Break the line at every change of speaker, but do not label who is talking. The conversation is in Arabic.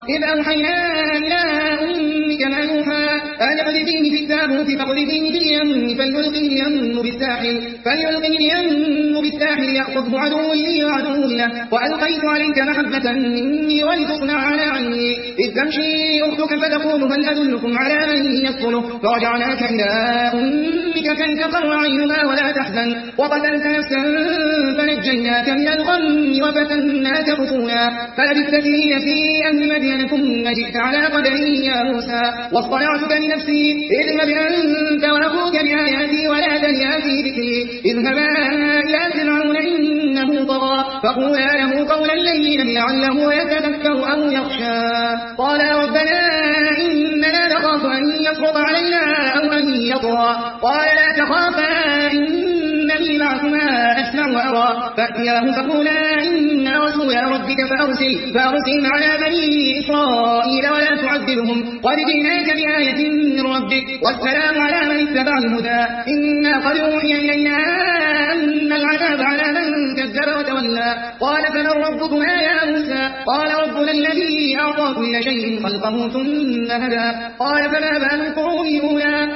إذ أوحينا إلى أمك ما يوحى أن اقذفيه في التابوت فاقذفيه في اليم فليلقه اليم بالساحل يأخذه عدو لي وعدو له وألقيت عليك محبة مني ولتصنع على عيني إذ تمشي أختك فتقول هل أدلكم على من يكفله فرجعناك إلى أمك كي تقر عينها ولا تحزن وقتلت نفسا فنجيناك من الغم وفتناك فتونا فلبثت في أهل مدين ثم جئت على قدري يا موسى واصطنعتك لنفسي اذهب أنت وأخوك بآياتي ولا تنيا في ذكري اذهبا إلى فرعون إنه طغى فقولا له قولا لينا لعله يتذكر أو يخشى قالا ربنا إننا نخاف أن يفرط علينا أو أن يطغى قال لا تخافا إنني معكما أسمع وأرى فأتياه فقولا إنا رسول ربك فأرسل معنا بني إسرائيل ولا تعذبهم قد جئناك بآية من ربك والسلام على من اتبع الهدى إنا قد أوحي إلينا أن العذاب على من كذب وتولى قال فمن ربكما يا موسى قال ربنا الذي أعطى كل شيء خلقه ثم هدى قال فما بال القرون الأولى